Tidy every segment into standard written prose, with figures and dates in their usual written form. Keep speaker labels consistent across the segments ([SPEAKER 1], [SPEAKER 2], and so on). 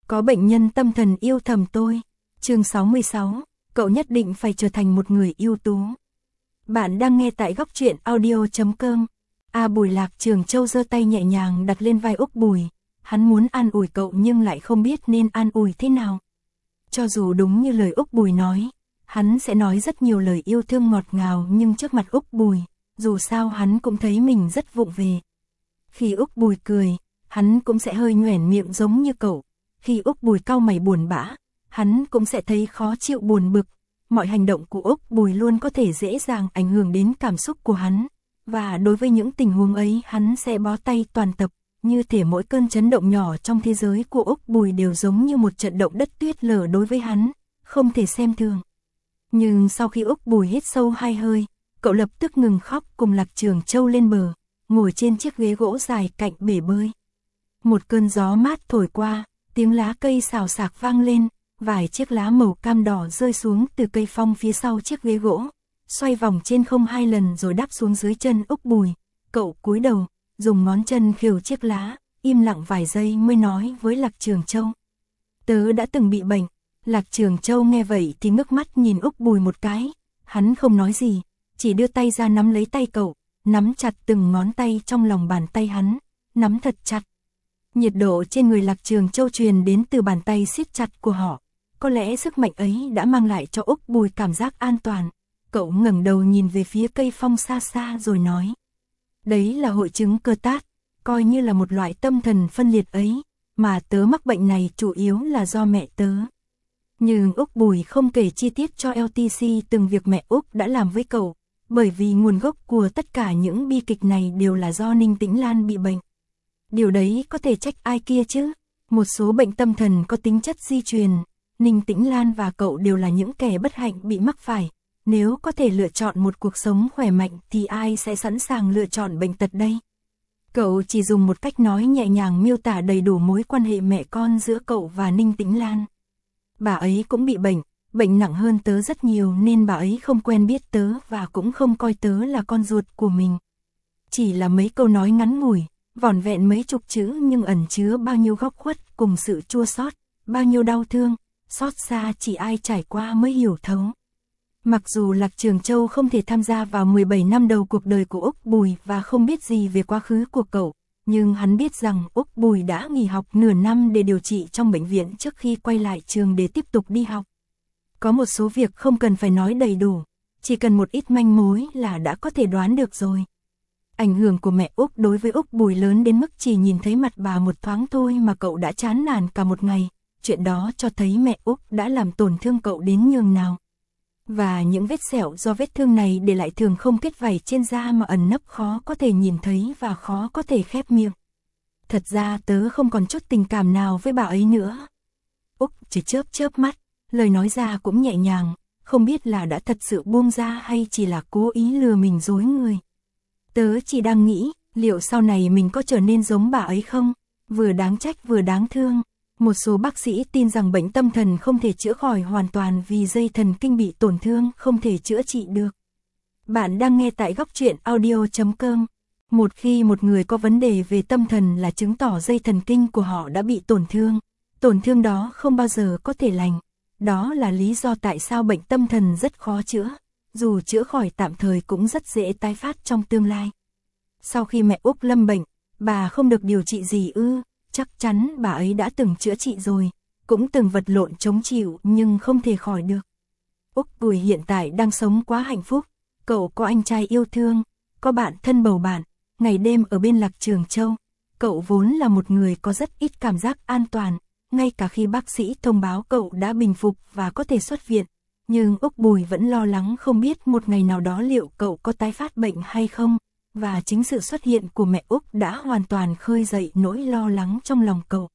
[SPEAKER 1] Có bệnh nhân tâm thần yêu thầm tôi. Chương 66, cậu nhất định phải trở thành một người ưu tú. Bạn đang nghe tại góc truyện audio.com. Bùi Lạc Trường Châu giơ tay nhẹ nhàng đặt lên vai Úc Bùi. Hắn muốn an ủi cậu nhưng lại không biết nên an ủi thế nào. Cho dù đúng như lời Úc Bùi nói, hắn sẽ nói rất nhiều lời yêu thương ngọt ngào, nhưng trước mặt Úc Bùi, dù sao hắn cũng thấy mình rất vụng về. Khi Úc Bùi cười, hắn cũng sẽ hơi nhoẻn miệng giống như cậu. Khi Úc Bùi cau mày buồn bã, hắn cũng sẽ thấy khó chịu buồn bực. Mọi hành động của Úc Bùi luôn có thể dễ dàng ảnh hưởng đến cảm xúc của hắn. Và đối với những tình huống ấy hắn sẽ bó tay toàn tập, như thể mỗi cơn chấn động nhỏ trong thế giới của Úc Bùi đều giống như một trận động đất tuyết lở đối với hắn, không thể xem thường. Nhưng sau khi Úc Bùi hít sâu 2 hơi, cậu lập tức ngừng khóc cùng Lạc Trường Châu lên bờ, ngồi trên chiếc ghế gỗ dài cạnh bể bơi. Một cơn gió mát thổi qua, tiếng lá cây xào xạc vang lên, vài chiếc lá màu cam đỏ rơi xuống từ cây phong phía sau chiếc ghế gỗ, xoay vòng trên không 2 lần rồi đáp xuống dưới chân Úc Bùi. Cậu cúi đầu, dùng ngón chân khều chiếc lá, im lặng vài giây mới nói với Lạc Trường Châu. Tớ đã từng bị bệnh. Lạc Trường Châu nghe vậy thì ngước mắt nhìn Úc Bùi một cái, hắn không nói gì, chỉ đưa tay ra nắm lấy tay cậu, nắm chặt từng ngón tay trong lòng bàn tay hắn, nắm thật chặt. Nhiệt độ trên người Lạc Trường Châu truyền đến từ bàn tay siết chặt của họ. Có lẽ sức mạnh ấy đã mang lại cho Úc Bùi cảm giác an toàn. Cậu ngẩng đầu nhìn về phía cây phong xa xa rồi nói. Đấy là hội chứng cơ tát, coi như là một loại tâm thần phân liệt ấy, mà tớ mắc bệnh này chủ yếu là do mẹ tớ. Nhưng Úc Bùi không kể chi tiết cho LTC từng việc mẹ Úc đã làm với cậu, bởi vì nguồn gốc của tất cả những bi kịch này đều là do Ninh Tĩnh Lan bị bệnh. Điều đấy có thể trách ai kia chứ? Một số bệnh tâm thần có tính chất di truyền, Ninh Tĩnh Lan và cậu đều là những kẻ bất hạnh bị mắc phải. Nếu có thể lựa chọn một cuộc sống khỏe mạnh thì ai sẽ sẵn sàng lựa chọn bệnh tật đây? Cậu chỉ dùng một cách nói nhẹ nhàng miêu tả đầy đủ mối quan hệ mẹ con giữa cậu và Ninh Tĩnh Lan. Bà ấy cũng bị bệnh nặng hơn tớ rất nhiều nên bà ấy không quen biết tớ và cũng không coi tớ là con ruột của mình. Chỉ là mấy câu nói ngắn ngủi, vỏn vẹn mấy chục chữ nhưng ẩn chứa bao nhiêu góc khuất cùng sự chua xót, bao nhiêu đau thương, xót xa chỉ ai trải qua mới hiểu thấu. Mặc dù Lạc Trường Châu không thể tham gia vào 17 năm đầu cuộc đời của Úc Bùi và không biết gì về quá khứ của cậu, nhưng hắn biết rằng Úc Bùi đã nghỉ học nửa năm để điều trị trong bệnh viện trước khi quay lại trường để tiếp tục đi học. Có một số việc không cần phải nói đầy đủ, chỉ cần một ít manh mối là đã có thể đoán được rồi. Ảnh hưởng của mẹ Úc đối với Úc Bùi lớn đến mức chỉ nhìn thấy mặt bà một thoáng thôi mà cậu đã chán nản cả một ngày. Chuyện đó cho thấy mẹ Úc đã làm tổn thương cậu đến nhường nào. Và những vết sẹo do vết thương này để lại thường không kết vảy trên da mà ẩn nấp khó có thể nhìn thấy và khó có thể khép miệng. Thật ra tớ không còn chút tình cảm nào với bà ấy nữa. Úc chỉ chớp mắt, lời nói ra cũng nhẹ nhàng, không biết là đã thật sự buông ra hay chỉ là cố ý lừa mình dối người. Tớ chỉ đang nghĩ, liệu sau này mình có trở nên giống bà ấy không? Vừa đáng trách vừa đáng thương. Một số bác sĩ tin rằng bệnh tâm thần không thể chữa khỏi hoàn toàn vì dây thần kinh bị tổn thương không thể chữa trị được. Bạn đang nghe tại góc truyện audio.com. Một khi một người có vấn đề về tâm thần là chứng tỏ dây thần kinh của họ đã bị tổn thương đó không bao giờ có thể lành. Đó là lý do tại sao bệnh tâm thần rất khó chữa, dù chữa khỏi tạm thời cũng rất dễ tái phát trong tương lai. Sau khi mẹ Úc lâm bệnh, bà không được điều trị gì ư? Chắc chắn bà ấy đã từng chữa trị rồi, cũng từng vật lộn chống chịu nhưng không thể khỏi được. Úc Bùi hiện tại đang sống quá hạnh phúc, cậu có anh trai yêu thương, có bạn thân bầu bạn, ngày đêm ở bên Lạc Trường Châu. Cậu vốn là một người có rất ít cảm giác an toàn, ngay cả khi bác sĩ thông báo cậu đã bình phục và có thể xuất viện. Nhưng Úc Bùi vẫn lo lắng không biết một ngày nào đó liệu cậu có tái phát bệnh hay không. Và chính sự xuất hiện của mẹ Úc đã hoàn toàn khơi dậy nỗi lo lắng trong lòng cậu.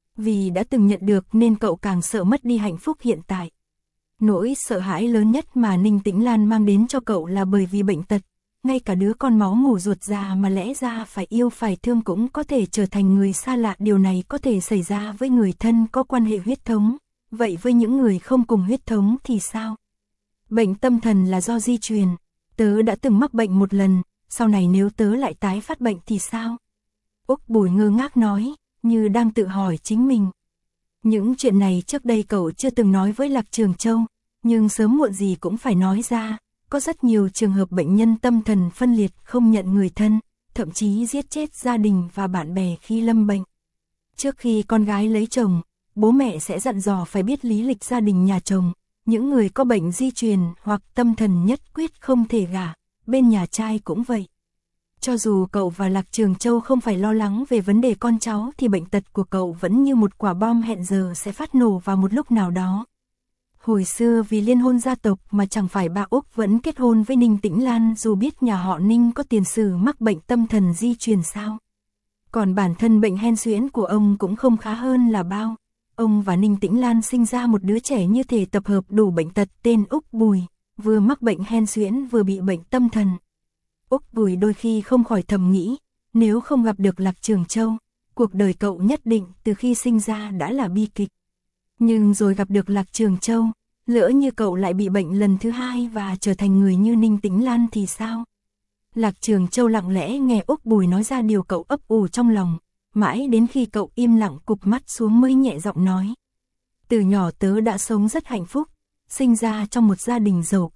[SPEAKER 1] Vì đã từng nhận được nên cậu càng sợ mất đi hạnh phúc hiện tại. Nỗi sợ hãi lớn nhất mà Ninh Tĩnh Lan mang đến cho cậu là bởi vì bệnh tật. Ngay cả đứa con máu mủ ruột già mà lẽ ra phải yêu phải thương cũng có thể trở thành người xa lạ. Điều này có thể xảy ra với người thân có quan hệ huyết thống. Vậy với những người không cùng huyết thống thì sao? Bệnh tâm thần là do di truyền. Tớ đã từng mắc bệnh một lần. Sau này nếu tớ lại tái phát bệnh thì sao? Úc Bùi ngơ ngác nói, như đang tự hỏi chính mình. Những chuyện này trước đây cậu chưa từng nói với Lạc Trường Châu, nhưng sớm muộn gì cũng phải nói ra. Có rất nhiều trường hợp bệnh nhân tâm thần phân liệt không nhận người thân, thậm chí giết chết gia đình và bạn bè khi lâm bệnh. Trước khi con gái lấy chồng, bố mẹ sẽ dặn dò phải biết lý lịch gia đình nhà chồng. Những người có bệnh di truyền hoặc tâm thần nhất quyết không thể gả, bên nhà trai cũng vậy. Cho dù cậu và Lạc Trường Châu không phải lo lắng về vấn đề con cháu thì bệnh tật của cậu vẫn như một quả bom hẹn giờ sẽ phát nổ vào một lúc nào đó. Hồi xưa vì liên hôn gia tộc mà chẳng phải bà Úc vẫn kết hôn với Ninh Tĩnh Lan dù biết nhà họ Ninh có tiền sử mắc bệnh tâm thần di truyền sao. Còn bản thân bệnh hen suyễn của ông cũng không khá hơn là bao. Ông và Ninh Tĩnh Lan sinh ra một đứa trẻ như thể tập hợp đủ bệnh tật tên Úc Bùi, vừa mắc bệnh hen suyễn vừa bị bệnh tâm thần. Úc Bùi đôi khi không khỏi thầm nghĩ, nếu không gặp được Lạc Trường Châu, cuộc đời cậu nhất định từ khi sinh ra đã là bi kịch. Nhưng rồi gặp được Lạc Trường Châu, lỡ như cậu lại bị bệnh lần thứ hai và trở thành người như Ninh Tĩnh Lan thì sao? Lạc Trường Châu lặng lẽ nghe Úc Bùi nói ra điều cậu ấp ủ trong lòng, mãi đến khi cậu im lặng cụp mắt xuống mới nhẹ giọng nói. Từ nhỏ tớ đã sống rất hạnh phúc, sinh ra trong một gia đình giàu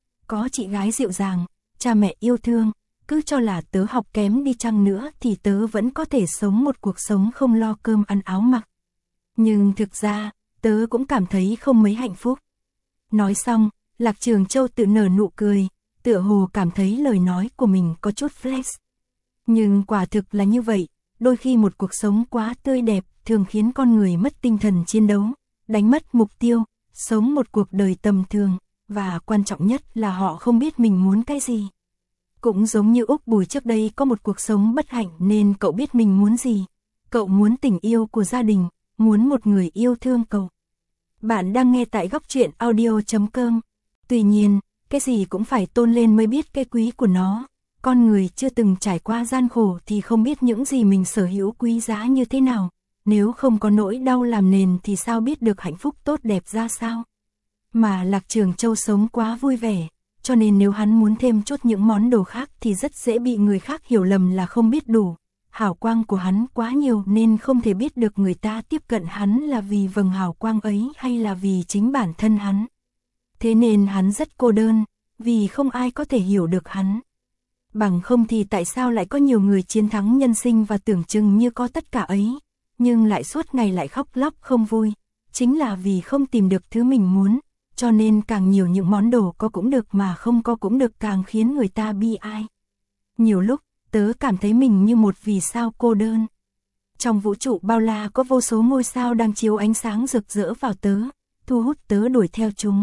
[SPEAKER 1] có chị gái dịu dàng, cha mẹ yêu thương, cứ cho là tớ học kém đi chăng nữa thì tớ vẫn có thể sống một cuộc sống không lo cơm ăn áo mặc. Nhưng thực ra, tớ cũng cảm thấy không mấy hạnh phúc. Nói xong, Lạc Trường Châu tự nở nụ cười, tựa hồ cảm thấy lời nói của mình có chút flex. Nhưng quả thực là như vậy, đôi khi một cuộc sống quá tươi đẹp thường khiến con người mất tinh thần chiến đấu, đánh mất mục tiêu, sống một cuộc đời tầm thường, và quan trọng nhất là họ không biết mình muốn cái gì. Cũng giống như Úc Bùi trước đây có một cuộc sống bất hạnh nên cậu biết mình muốn gì. Cậu muốn tình yêu của gia đình, muốn một người yêu thương cậu. Bạn đang nghe tại góc truyện audio.com. Tuy nhiên, cái gì cũng phải tôn lên mới biết cái quý của nó. Con người chưa từng trải qua gian khổ thì không biết những gì mình sở hữu quý giá như thế nào. Nếu không có nỗi đau làm nền thì sao biết được hạnh phúc tốt đẹp ra sao. Mà Lạc Trường Châu sống quá vui vẻ, cho nên nếu hắn muốn thêm chút những món đồ khác thì rất dễ bị người khác hiểu lầm là không biết đủ. Hào quang của hắn quá nhiều nên không thể biết được người ta tiếp cận hắn là vì vầng hào quang ấy hay là vì chính bản thân hắn. Thế nên hắn rất cô đơn, vì không ai có thể hiểu được hắn. Bằng không thì tại sao lại có nhiều người chiến thắng nhân sinh và tưởng chừng như có tất cả ấy, nhưng lại suốt ngày lại khóc lóc không vui. Chính là vì không tìm được thứ mình muốn, cho nên càng nhiều những món đồ có cũng được mà không có cũng được càng khiến người ta bi ai. Nhiều lúc, tớ cảm thấy mình như một vì sao cô đơn. Trong vũ trụ bao la có vô số ngôi sao đang chiếu ánh sáng rực rỡ vào tớ, thu hút tớ đuổi theo chúng.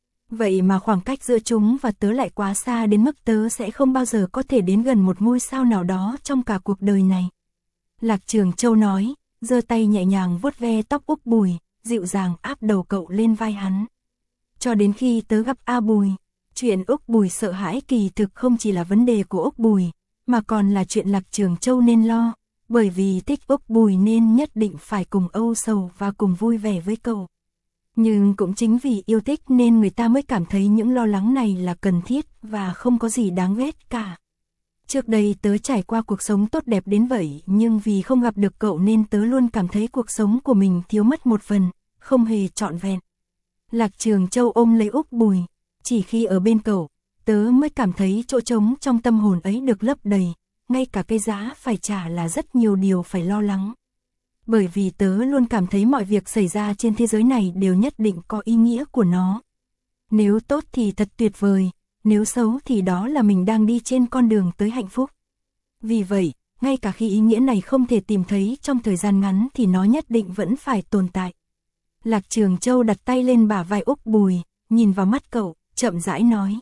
[SPEAKER 1] Vậy mà khoảng cách giữa chúng và tớ lại quá xa đến mức tớ sẽ không bao giờ có thể đến gần một ngôi sao nào đó trong cả cuộc đời này. Lạc Trường Châu nói, giơ tay nhẹ nhàng vuốt ve tóc Úc Bùi, dịu dàng áp đầu cậu lên vai hắn. Cho đến khi tớ gặp A Bùi, chuyện Úc Bùi sợ hãi kỳ thực không chỉ là vấn đề của Úc Bùi, mà còn là chuyện Lạc Trường Châu nên lo, bởi vì thích Úc Bùi nên nhất định phải cùng âu sầu và cùng vui vẻ với cậu. Nhưng cũng chính vì yêu thích nên người ta mới cảm thấy những lo lắng này là cần thiết và không có gì đáng ghét cả. Trước đây tớ trải qua cuộc sống tốt đẹp đến vậy nhưng vì không gặp được cậu nên tớ luôn cảm thấy cuộc sống của mình thiếu mất một phần, không hề trọn vẹn. Lạc Trường Châu ôm lấy Úc Bùi, chỉ khi ở bên cậu, tớ mới cảm thấy chỗ trống trong tâm hồn ấy được lấp đầy, ngay cả cái giá phải trả là rất nhiều điều phải lo lắng. Bởi vì tớ luôn cảm thấy mọi việc xảy ra trên thế giới này đều nhất định có ý nghĩa của nó. Nếu tốt thì thật tuyệt vời, nếu xấu thì đó là mình đang đi trên con đường tới hạnh phúc. Vì vậy, ngay cả khi ý nghĩa này không thể tìm thấy trong thời gian ngắn thì nó nhất định vẫn phải tồn tại. Lạc Trường Châu đặt tay lên bả vai Úc Bùi, nhìn vào mắt cậu, chậm rãi nói.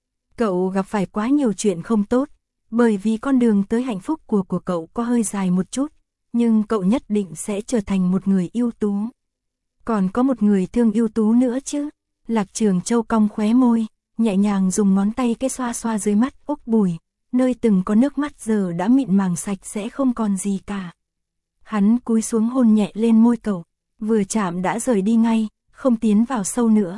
[SPEAKER 1] Cậu gặp phải quá nhiều chuyện không tốt, bởi vì con đường tới hạnh phúc của cậu có hơi dài một chút, nhưng cậu nhất định sẽ trở thành một người ưu tú. Còn có một người thương ưu tú nữa chứ? Lạc Trường Châu cong khóe môi, nhẹ nhàng dùng ngón tay cái xoa xoa dưới mắt Úc Bùi, nơi từng có nước mắt giờ đã mịn màng sạch sẽ không còn gì cả. Hắn cúi xuống hôn nhẹ lên môi cậu, vừa chạm đã rời đi ngay, không tiến vào sâu nữa.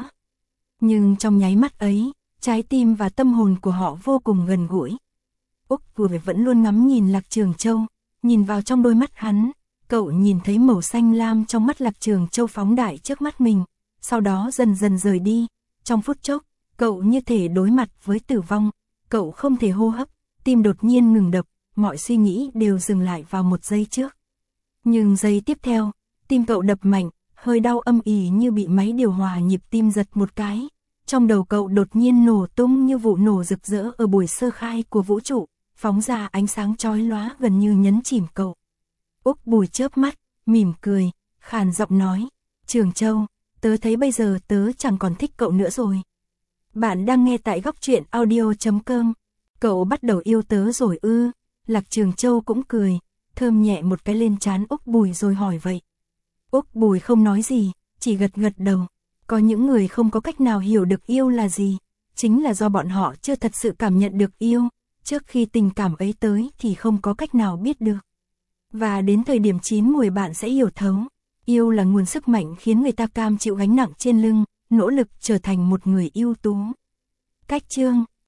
[SPEAKER 1] Nhưng trong nháy mắt ấy, trái tim và tâm hồn của họ vô cùng gần gũi. Úc Bùi vẫn luôn ngắm nhìn Lạc Trường Châu, nhìn vào trong đôi mắt hắn, cậu nhìn thấy màu xanh lam trong mắt Lạc Trường Châu phóng đại trước mắt mình, sau đó dần dần rời đi. Trong phút chốc, cậu như thể đối mặt với tử vong, cậu không thể hô hấp, tim đột nhiên ngừng đập, mọi suy nghĩ đều dừng lại vào một giây trước. Nhưng giây tiếp theo, tim cậu đập mạnh, hơi đau âm ỉ như bị máy điều hòa nhịp tim giật một cái. Trong đầu cậu đột nhiên nổ tung như vụ nổ rực rỡ ở buổi sơ khai của vũ trụ, phóng ra ánh sáng chói lóa gần như nhấn chìm cậu. Úc Bùi chớp mắt, mỉm cười, khàn giọng nói, Trường Châu, tớ thấy bây giờ tớ chẳng còn thích cậu nữa rồi. Bạn đang nghe tại góc truyện audio.com. Cậu bắt đầu yêu tớ rồi ư? Lạc Trường Châu cũng cười, thơm nhẹ một cái lên trán Úc Bùi rồi hỏi vậy. Úc Bùi không nói gì, chỉ gật gật đầu. Có những người không có cách nào hiểu được yêu là gì, chính là do bọn họ chưa thật sự cảm nhận được yêu, trước khi tình cảm ấy tới thì không có cách nào biết được. Và đến thời điểm chín muồi bạn sẽ hiểu thấu, yêu là nguồn sức mạnh khiến người ta cam chịu gánh nặng trên lưng, nỗ lực trở thành một người ưu tú. Cách chương